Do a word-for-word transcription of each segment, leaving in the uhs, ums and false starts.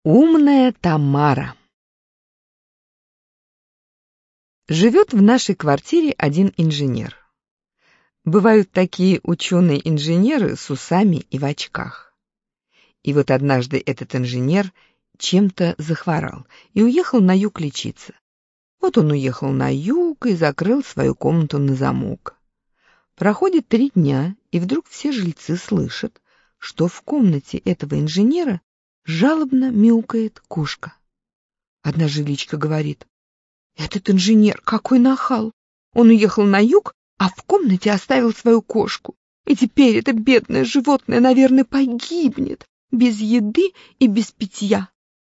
Умная Тамара. Живет в нашей квартире один инженер. Бывают такие ученые-инженеры с усами и в очках. И вот однажды этот инженер чем-то захворал и уехал на юг лечиться. Вот он уехал на юг и закрыл свою комнату на замок. Проходит три дня, и вдруг все жильцы слышат, что в комнате этого инженера жалобно мяукает кошка. Одна жиличка говорит: «Этот инженер какой нахал! Он уехал на юг, а в комнате оставил свою кошку. И теперь это бедное животное, наверное, погибнет без еды и без питья».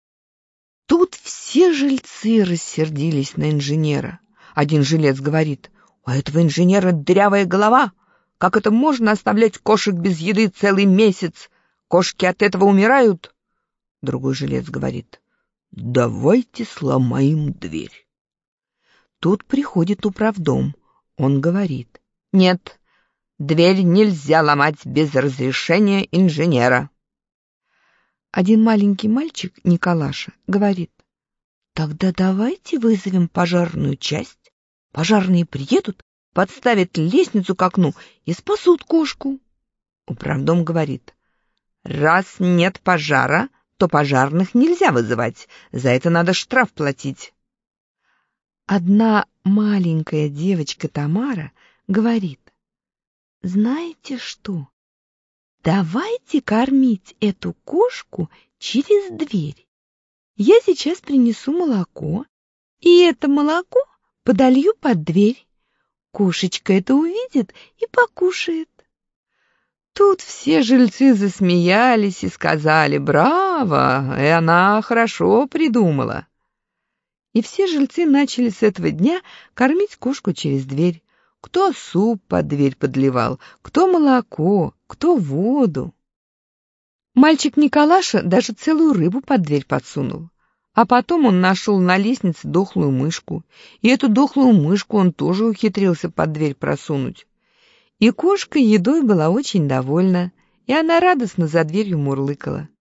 Тут все жильцы рассердились на инженера. Один жилец говорит: «У этого инженера дырявая голова. Как это можно оставлять кошек без еды целый месяц? Кошки от этого умирают». Другой жилец говорит: «Давайте сломаем дверь». Тут приходит управдом. Он говорит: «Нет, дверь нельзя ломать без разрешения инженера». Один маленький мальчик, Николаша, говорит: «Тогда давайте вызовем пожарную часть. Пожарные приедут, подставят лестницу к окну и спасут кошку». Управдом говорит: «Раз нет пожара, то пожарных нельзя вызывать, за это надо штраф платить». Одна маленькая девочка Тамара говорит: «Знаете что? Давайте кормить эту кошку через дверь. Я сейчас принесу молоко, и это молоко подолью под дверь. Кошечка это увидит и покушает». Тут все жильцы засмеялись и сказали: «Браво! И она хорошо придумала». И все жильцы начали с этого дня кормить кошку через дверь. Кто суп под дверь подливал, кто молоко, кто воду. Мальчик Николаша даже целую рыбу под дверь подсунул. А потом он нашел на лестнице дохлую мышку, и эту дохлую мышку он тоже ухитрился под дверь просунуть. И кошка едой была очень довольна, и она радостно за дверью мурлыкала.